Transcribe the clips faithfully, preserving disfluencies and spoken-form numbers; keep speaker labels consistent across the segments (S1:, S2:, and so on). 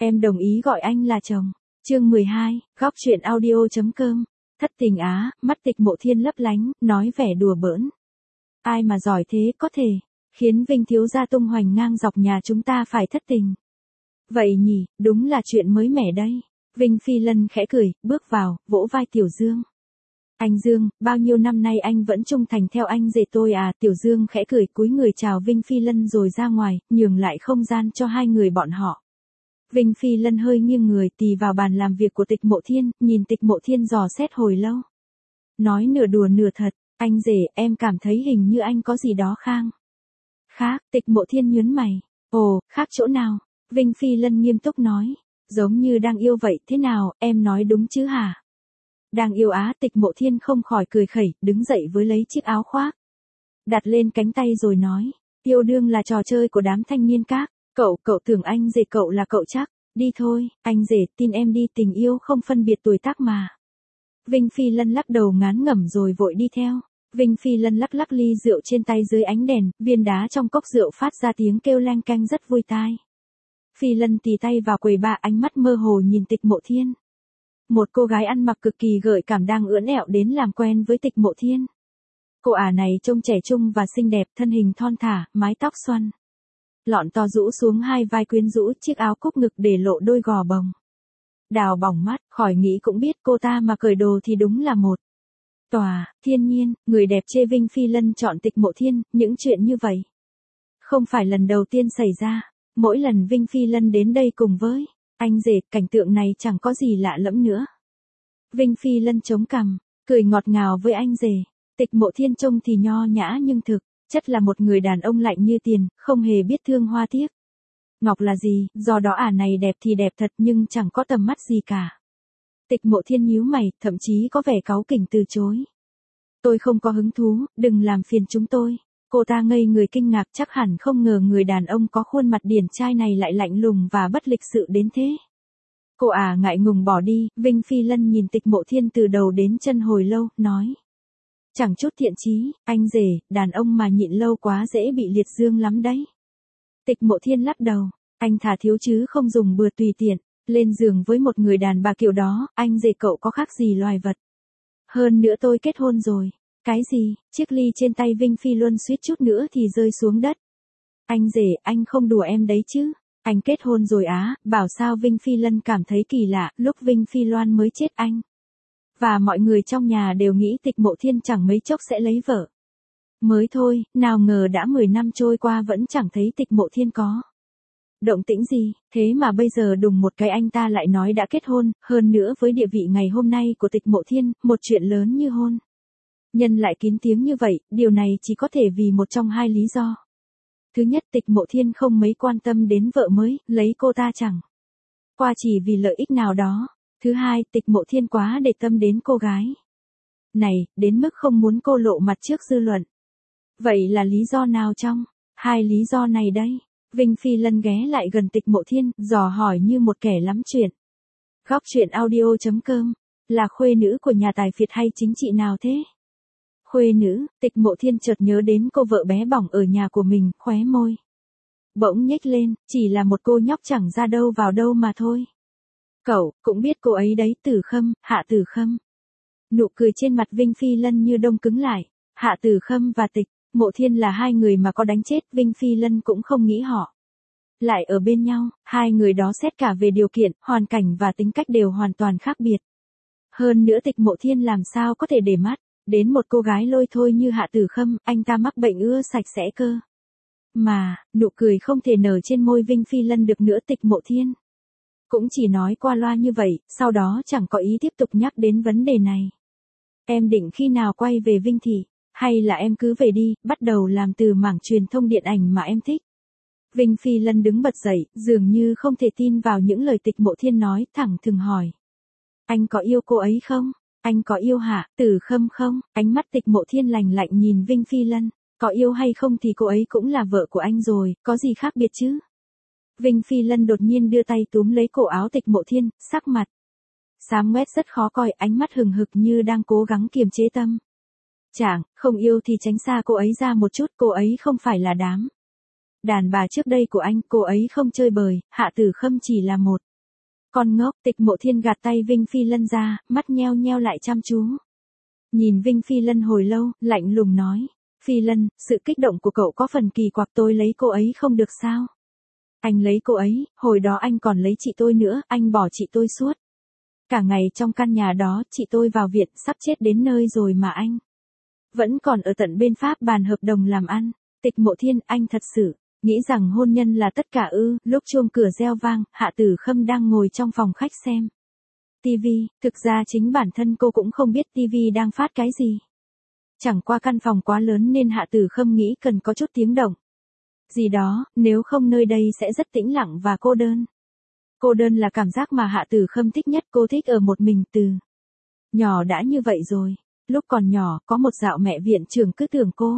S1: Em đồng ý gọi anh là chồng. Chương mười hai, góc truyện audio.com. Thất tình á, mắt Tịch Mộ Thiên lấp lánh, nói vẻ đùa bỡn. Ai mà giỏi thế có thể, khiến Vinh thiếu gia tung hoành ngang dọc nhà chúng ta phải thất tình. Vậy nhỉ, đúng là chuyện mới mẻ đây. Vinh Phi Lân khẽ cười, bước vào, vỗ vai Tiểu Dương. Anh Dương, bao nhiêu năm nay anh vẫn trung thành theo anh rể tôi à? Tiểu Dương khẽ cười cúi người chào Vinh Phi Lân rồi ra ngoài, nhường lại không gian cho hai người bọn họ. Vinh Phi Lân hơi nghiêng người tì vào bàn làm việc của Tịch Mộ Thiên, nhìn Tịch Mộ Thiên dò xét hồi lâu. Nói nửa đùa nửa thật, anh rể, em cảm thấy hình như anh có gì đó khang. Khác, Tịch Mộ Thiên nhớn mày. Ồ, khác chỗ nào? Vinh Phi Lân nghiêm túc nói. Giống như đang yêu vậy, thế nào, em nói đúng chứ hả? Đang yêu á? Tịch Mộ Thiên không khỏi cười khẩy, đứng dậy với lấy chiếc áo khoác. Đặt lên cánh tay rồi nói. Yêu đương là trò chơi của đám thanh niên các. Cậu, cậu tưởng anh rể cậu là cậu chắc. Đi thôi, anh rể, tin em đi, tình yêu không phân biệt tuổi tác mà. Vinh Phi Lân lắc đầu ngán ngẩm rồi vội đi theo. Vinh Phi Lân lắc lắc ly rượu trên tay dưới ánh đèn, viên đá trong cốc rượu phát ra tiếng kêu leng keng rất vui tai. Phi Lân tì tay vào quầy ba, ánh mắt mơ hồ nhìn Tịch Mộ Thiên. Một cô gái ăn mặc cực kỳ gợi cảm đang ưỡn ẹo đến làm quen với Tịch Mộ Thiên. Cô ả này trông trẻ trung và xinh đẹp, thân hình thon thả, mái tóc xoăn lọn to rũ xuống hai vai quyến rũ, chiếc áo cúc ngực để lộ đôi gò bồng. Đào bỏng mắt, khỏi nghĩ cũng biết cô ta mà cởi đồ thì đúng là một tòa thiên nhiên. Người đẹp chê Vinh Phi Lân chọn Tịch Mộ Thiên, những chuyện như vậy không phải lần đầu tiên xảy ra. Mỗi lần Vinh Phi Lân đến đây cùng với anh rể, cảnh tượng này chẳng có gì lạ lẫm nữa. Vinh Phi Lân chống cằm, cười ngọt ngào với anh rể. Tịch Mộ Thiên trông thì nho nhã nhưng thực chất là một người đàn ông lạnh như tiền, không hề biết thương hoa tiếc ngọc là gì, do đó ả này đẹp thì đẹp thật nhưng chẳng có tầm mắt gì cả. Tịch Mộ Thiên nhíu mày, thậm chí có vẻ cáu kỉnh từ chối. Tôi không có hứng thú, đừng làm phiền chúng tôi. Cô ta ngây người kinh ngạc, chắc hẳn không ngờ người đàn ông có khuôn mặt điển trai này lại lạnh lùng và bất lịch sự đến thế. Cô ả ngại ngùng bỏ đi. Vinh Phi Lân nhìn Tịch Mộ Thiên từ đầu đến chân hồi lâu, nói. Chẳng chút thiện chí, anh rể, đàn ông mà nhịn lâu quá dễ bị liệt dương lắm đấy. Tịch Mộ Thiên lắc đầu, anh thà thiếu chứ không dùng bừa tùy tiện, lên giường với một người đàn bà kiểu đó, anh rể cậu có khác gì loài vật. Hơn nữa tôi kết hôn rồi. Cái gì? Chiếc ly trên tay Vinh Phi Luân suýt chút nữa thì rơi xuống đất. Anh rể, anh không đùa em đấy chứ? Anh kết hôn rồi á? Bảo sao Vinh Phi Lân cảm thấy kỳ lạ, lúc Vinh Phi Loan mới chết anh và mọi người trong nhà đều nghĩ Tịch Mộ Thiên chẳng mấy chốc sẽ lấy vợ mới thôi, nào ngờ đã mười năm trôi qua vẫn chẳng thấy Tịch Mộ Thiên có động tĩnh gì, thế mà bây giờ đùng một cái anh ta lại nói đã kết hôn, hơn nữa với địa vị ngày hôm nay của Tịch Mộ Thiên, một chuyện lớn như hôn nhân lại kín tiếng như vậy, điều này chỉ có thể vì một trong hai lý do. Thứ nhất, Tịch Mộ Thiên không mấy quan tâm đến vợ mới, lấy cô ta chẳng qua chỉ vì lợi ích nào đó. Thứ hai, Tịch Mộ Thiên quá để tâm đến cô gái này, đến mức không muốn cô lộ mặt trước dư luận. Vậy là lý do nào trong hai lý do này đây? Vinh Phi Lân ghé lại gần Tịch Mộ Thiên, dò hỏi như một kẻ lắm chuyện. Góc truyện audio.com, là khuê nữ của nhà tài phiệt hay chính trị nào thế? Khuê nữ? Tịch Mộ Thiên chợt nhớ đến cô vợ bé bỏng ở nhà của mình, khóe môi bỗng nhếch lên, chỉ là một cô nhóc chẳng ra đâu vào đâu mà thôi. Cậu cũng biết cô ấy đấy, Tử Khâm, Hạ Tử Khâm. Nụ cười trên mặt Vinh Phi Lân như đông cứng lại. Hạ Tử Khâm và Tịch Mộ Thiên là hai người mà có đánh chết, Vinh Phi Lân cũng không nghĩ họ lại ở bên nhau. Hai người đó xét cả về điều kiện, hoàn cảnh và tính cách đều hoàn toàn khác biệt. Hơn nữa Tịch Mộ Thiên làm sao có thể để mắt đến một cô gái lôi thôi như Hạ Tử Khâm, anh ta mắc bệnh ưa sạch sẽ cơ. Mà, nụ cười không thể nở trên môi Vinh Phi Lân được nữa. Tịch Mộ Thiên cũng chỉ nói qua loa như vậy, sau đó chẳng có ý tiếp tục nhắc đến vấn đề này. Em định khi nào quay về Vinh Thị, hay là em cứ về đi, bắt đầu làm từ mảng truyền thông điện ảnh mà em thích. Vinh Phi Lân đứng bật dậy, dường như không thể tin vào những lời Tịch Mộ Thiên nói, thẳng thừng hỏi. Anh có yêu cô ấy không? Anh có yêu Hạ Tử Khâm không? Ánh mắt Tịch Mộ Thiên lạnh lạnh nhìn Vinh Phi Lân. Có yêu hay không thì cô ấy cũng là vợ của anh rồi, có gì khác biệt chứ? Vinh Phi Lân đột nhiên đưa tay túm lấy cổ áo Tịch Mộ Thiên, sắc mặt xám ngoét rất khó coi, ánh mắt hừng hực như đang cố gắng kiềm chế tâm trạng. Không yêu thì tránh xa cô ấy ra một chút, cô ấy không phải là đám đàn bà trước đây của anh, cô ấy không chơi bời, Hạ Tử Khâm chỉ là một Con ngốc, Tịch Mộ Thiên gạt tay Vinh Phi Lân ra, mắt nheo nheo lại chăm chú. Nhìn Vinh Phi Lân hồi lâu, lạnh lùng nói. Phi Lân, sự kích động của cậu có phần kỳ quặc, tôi lấy cô ấy không được sao? Anh lấy cô ấy, hồi đó anh còn lấy chị tôi nữa, anh bỏ chị tôi suốt. Cả ngày trong căn nhà đó, chị tôi vào viện, sắp chết đến nơi rồi mà anh vẫn còn ở tận bên Pháp bàn hợp đồng làm ăn. Tịch Mộ Thiên, anh thật sự nghĩ rằng hôn nhân là tất cả ư? Lúc chuông cửa reo vang, Hạ Tử Khâm đang ngồi trong phòng khách xem tivi, thực ra chính bản thân cô cũng không biết tivi đang phát cái gì. Chẳng qua căn phòng quá lớn nên Hạ Tử Khâm nghĩ cần có chút tiếng động gì đó, nếu không nơi đây sẽ rất tĩnh lặng và cô đơn. Cô đơn là cảm giác mà Hạ Tử Khâm thích nhất, cô thích ở một mình từ nhỏ đã như vậy rồi. Lúc còn nhỏ, có một dạo mẹ viện trưởng cứ tưởng cô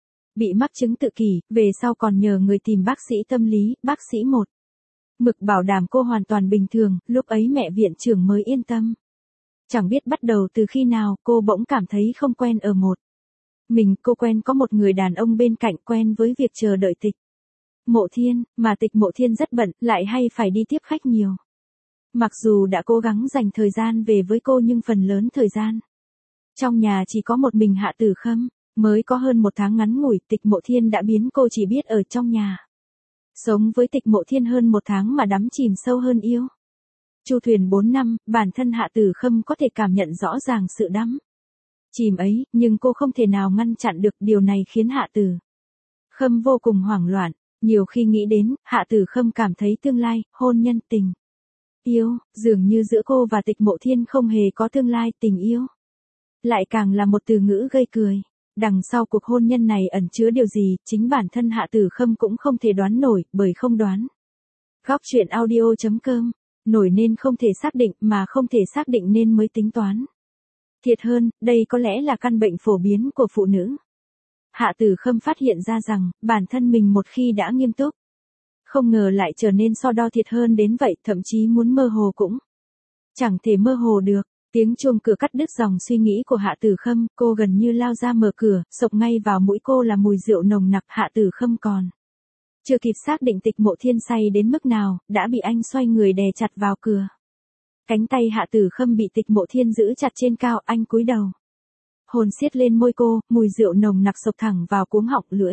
S1: bị mắc chứng tự kỷ, về sau còn nhờ người tìm bác sĩ tâm lý, bác sĩ một mực bảo đảm cô hoàn toàn bình thường, lúc ấy mẹ viện trưởng mới yên tâm. Chẳng biết bắt đầu từ khi nào, cô bỗng cảm thấy không quen ở một mình, cô quen có một người đàn ông bên cạnh, quen với việc chờ đợi Tịch Mộ Thiên, mà Tịch Mộ Thiên rất bận, lại hay phải đi tiếp khách nhiều. Mặc dù đã cố gắng dành thời gian về với cô nhưng phần lớn thời gian trong nhà chỉ có một mình Hạ Tử Khâm. Mới có hơn một tháng ngắn ngủi, Tịch Mộ Thiên đã biến cô chỉ biết ở trong nhà. Sống với Tịch Mộ Thiên hơn một tháng mà đắm chìm sâu hơn yêu chu thuyền bốn năm, bản thân Hạ Tử Khâm có thể cảm nhận rõ ràng sự đắm chìm ấy, nhưng cô không thể nào ngăn chặn được, điều này khiến Hạ Tử Khâm vô cùng hoảng loạn. Nhiều khi nghĩ đến, Hạ Tử Khâm cảm thấy tương lai, hôn nhân, tình yêu, dường như giữa cô và Tịch Mộ Thiên không hề có tương lai. Tình yêu lại càng là một từ ngữ gây cười. Đằng sau cuộc hôn nhân này ẩn chứa điều gì, chính bản thân Hạ Tử Khâm cũng không thể đoán nổi, bởi không đoán. Góc truyện audio chấm com, nổi nên không thể xác định, mà không thể xác định nên mới tính toán. Thiệt hơn, đây có lẽ là căn bệnh phổ biến của phụ nữ. Hạ Tử Khâm phát hiện ra rằng, bản thân mình một khi đã nghiêm túc, không ngờ lại trở nên so đo thiệt hơn đến vậy, thậm chí muốn mơ hồ cũng chẳng thể mơ hồ được. Tiếng chuông cửa cắt đứt dòng suy nghĩ của Hạ Tử Khâm, cô gần như lao ra mở cửa, xộc ngay vào mũi cô là mùi rượu nồng nặc. Hạ Tử Khâm còn chưa kịp xác định Tịch Mộ Thiên say đến mức nào, đã bị anh xoay người đè chặt vào cửa. Cánh tay Hạ Tử Khâm bị Tịch Mộ Thiên giữ chặt trên cao, anh cúi đầu. Hồn siết lên môi cô, mùi rượu nồng nặc xộc thẳng vào cuống họng lưỡi.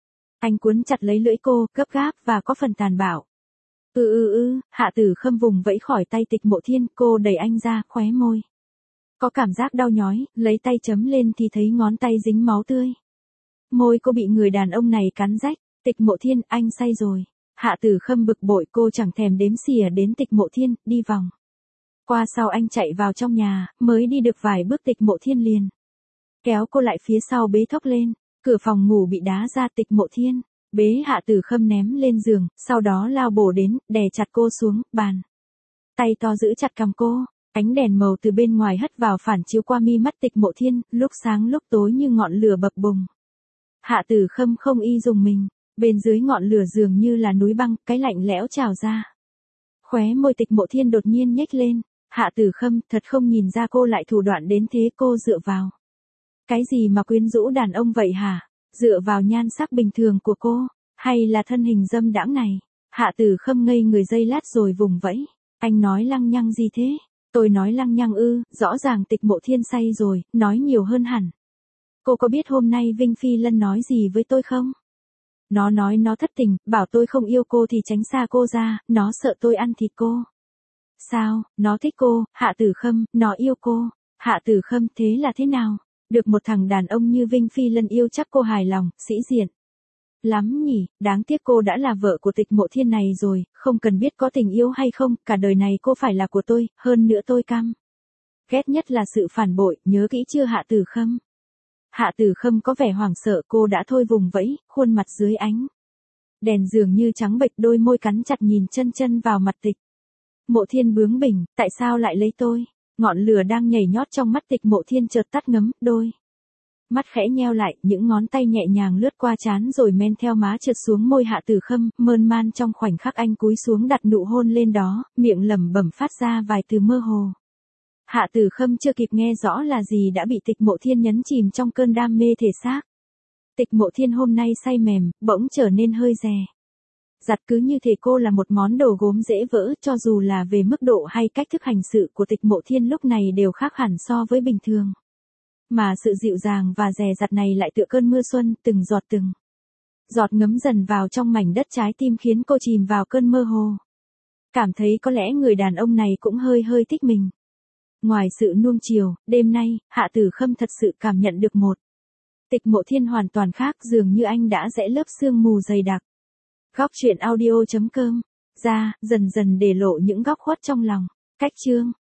S1: Anh cuốn chặt lấy lưỡi cô, gấp gáp và có phần tàn bạo. Ừ ừ ừ, Hạ Tử Khâm vùng vẫy khỏi tay Tịch Mộ Thiên, cô đẩy anh ra, khóe môi có cảm giác đau nhói, lấy tay chấm lên thì thấy ngón tay dính máu tươi. Môi cô bị người đàn ông này cắn rách. Tịch Mộ Thiên, anh say rồi. Hạ Tử Khâm bực bội, cô chẳng thèm đếm xỉa đến Tịch Mộ Thiên, đi vòng qua sau anh chạy vào trong nhà, mới đi được vài bước Tịch Mộ Thiên liền kéo cô lại phía sau bế thốc lên. Cửa phòng ngủ bị đá ra. Tịch Mộ Thiên bế Hạ Tử Khâm ném lên giường, sau đó lao bổ đến, đè chặt cô xuống bàn. Tay to giữ chặt cằm cô. Ánh đèn màu từ bên ngoài hất vào phản chiếu qua mi mắt Tịch Mộ Thiên, lúc sáng lúc tối như ngọn lửa bập bùng. Hạ Tử Khâm không y dùng mình, bên dưới ngọn lửa dường như là núi băng, cái lạnh lẽo trào ra. Khóe môi Tịch Mộ Thiên đột nhiên nhếch lên. Hạ Tử Khâm, thật không nhìn ra cô lại thủ đoạn đến thế. Cô dựa vào cái gì mà quyến rũ đàn ông vậy hả? Dựa vào nhan sắc bình thường của cô, hay là thân hình dâm đãng này? Hạ Tử Khâm ngây người giây lát rồi vùng vẫy. Anh nói lăng nhăng gì thế? Tôi nói lăng nhăng ư? Rõ ràng Tịch Mộ Thiên say rồi, nói nhiều hơn hẳn. Cô có biết hôm nay Vinh Phi Lân nói gì với tôi không? Nó nói nó thất tình, bảo tôi không yêu cô thì tránh xa cô ra, nó sợ tôi ăn thịt cô. Sao, nó thích cô? Hạ Tử Khâm, nó yêu cô. Hạ Tử Khâm, thế là thế nào? Được một thằng đàn ông như Vinh Phi Lân yêu chắc cô hài lòng, sĩ diện lắm nhỉ. Đáng tiếc cô đã là vợ của Tịch Mộ Thiên này rồi, không cần biết có tình yêu hay không, cả đời này cô phải là của tôi, hơn nữa tôi căm ghét nhất là sự phản bội, nhớ kỹ chưa Hạ Tử Khâm? Hạ Tử Khâm có vẻ hoảng sợ, cô đã thôi vùng vẫy, khuôn mặt dưới ánh đèn dường như trắng bệch, đôi môi cắn chặt nhìn chân chân vào mặt Tịch Mộ Thiên bướng bỉnh. Tại sao lại lấy tôi? Ngọn lửa đang nhảy nhót trong mắt Tịch Mộ Thiên chợt tắt ngấm, đôi mắt khẽ nheo lại, những ngón tay nhẹ nhàng lướt qua trán rồi men theo má trượt xuống môi Hạ Tử Khâm, mơn man trong khoảnh khắc anh cúi xuống đặt nụ hôn lên đó, miệng lẩm bẩm phát ra vài từ mơ hồ. Hạ Tử Khâm chưa kịp nghe rõ là gì đã bị Tịch Mộ Thiên nhấn chìm trong cơn đam mê thể xác. Tịch Mộ Thiên hôm nay say mềm, bỗng trở nên hơi dè Giặt cứ như thể cô là một món đồ gốm dễ vỡ, cho dù là về mức độ hay cách thức hành sự của Tịch Mộ Thiên lúc này đều khác hẳn so với bình thường. Mà sự dịu dàng và dè dặt này lại tựa cơn mưa xuân, từng giọt từng giọt ngấm dần vào trong mảnh đất trái tim khiến cô chìm vào cơn mơ hồ. Cảm thấy có lẽ người đàn ông này cũng hơi hơi thích mình. Ngoài sự nuông chiều, đêm nay, Hạ Tử Khâm thật sự cảm nhận được một Tịch Mộ Thiên hoàn toàn khác, dường như anh đã giãy lớp sương mù dày đặc. Góc truyện audio chấm com ra, dần dần để lộ những góc khuất trong lòng. Cách chương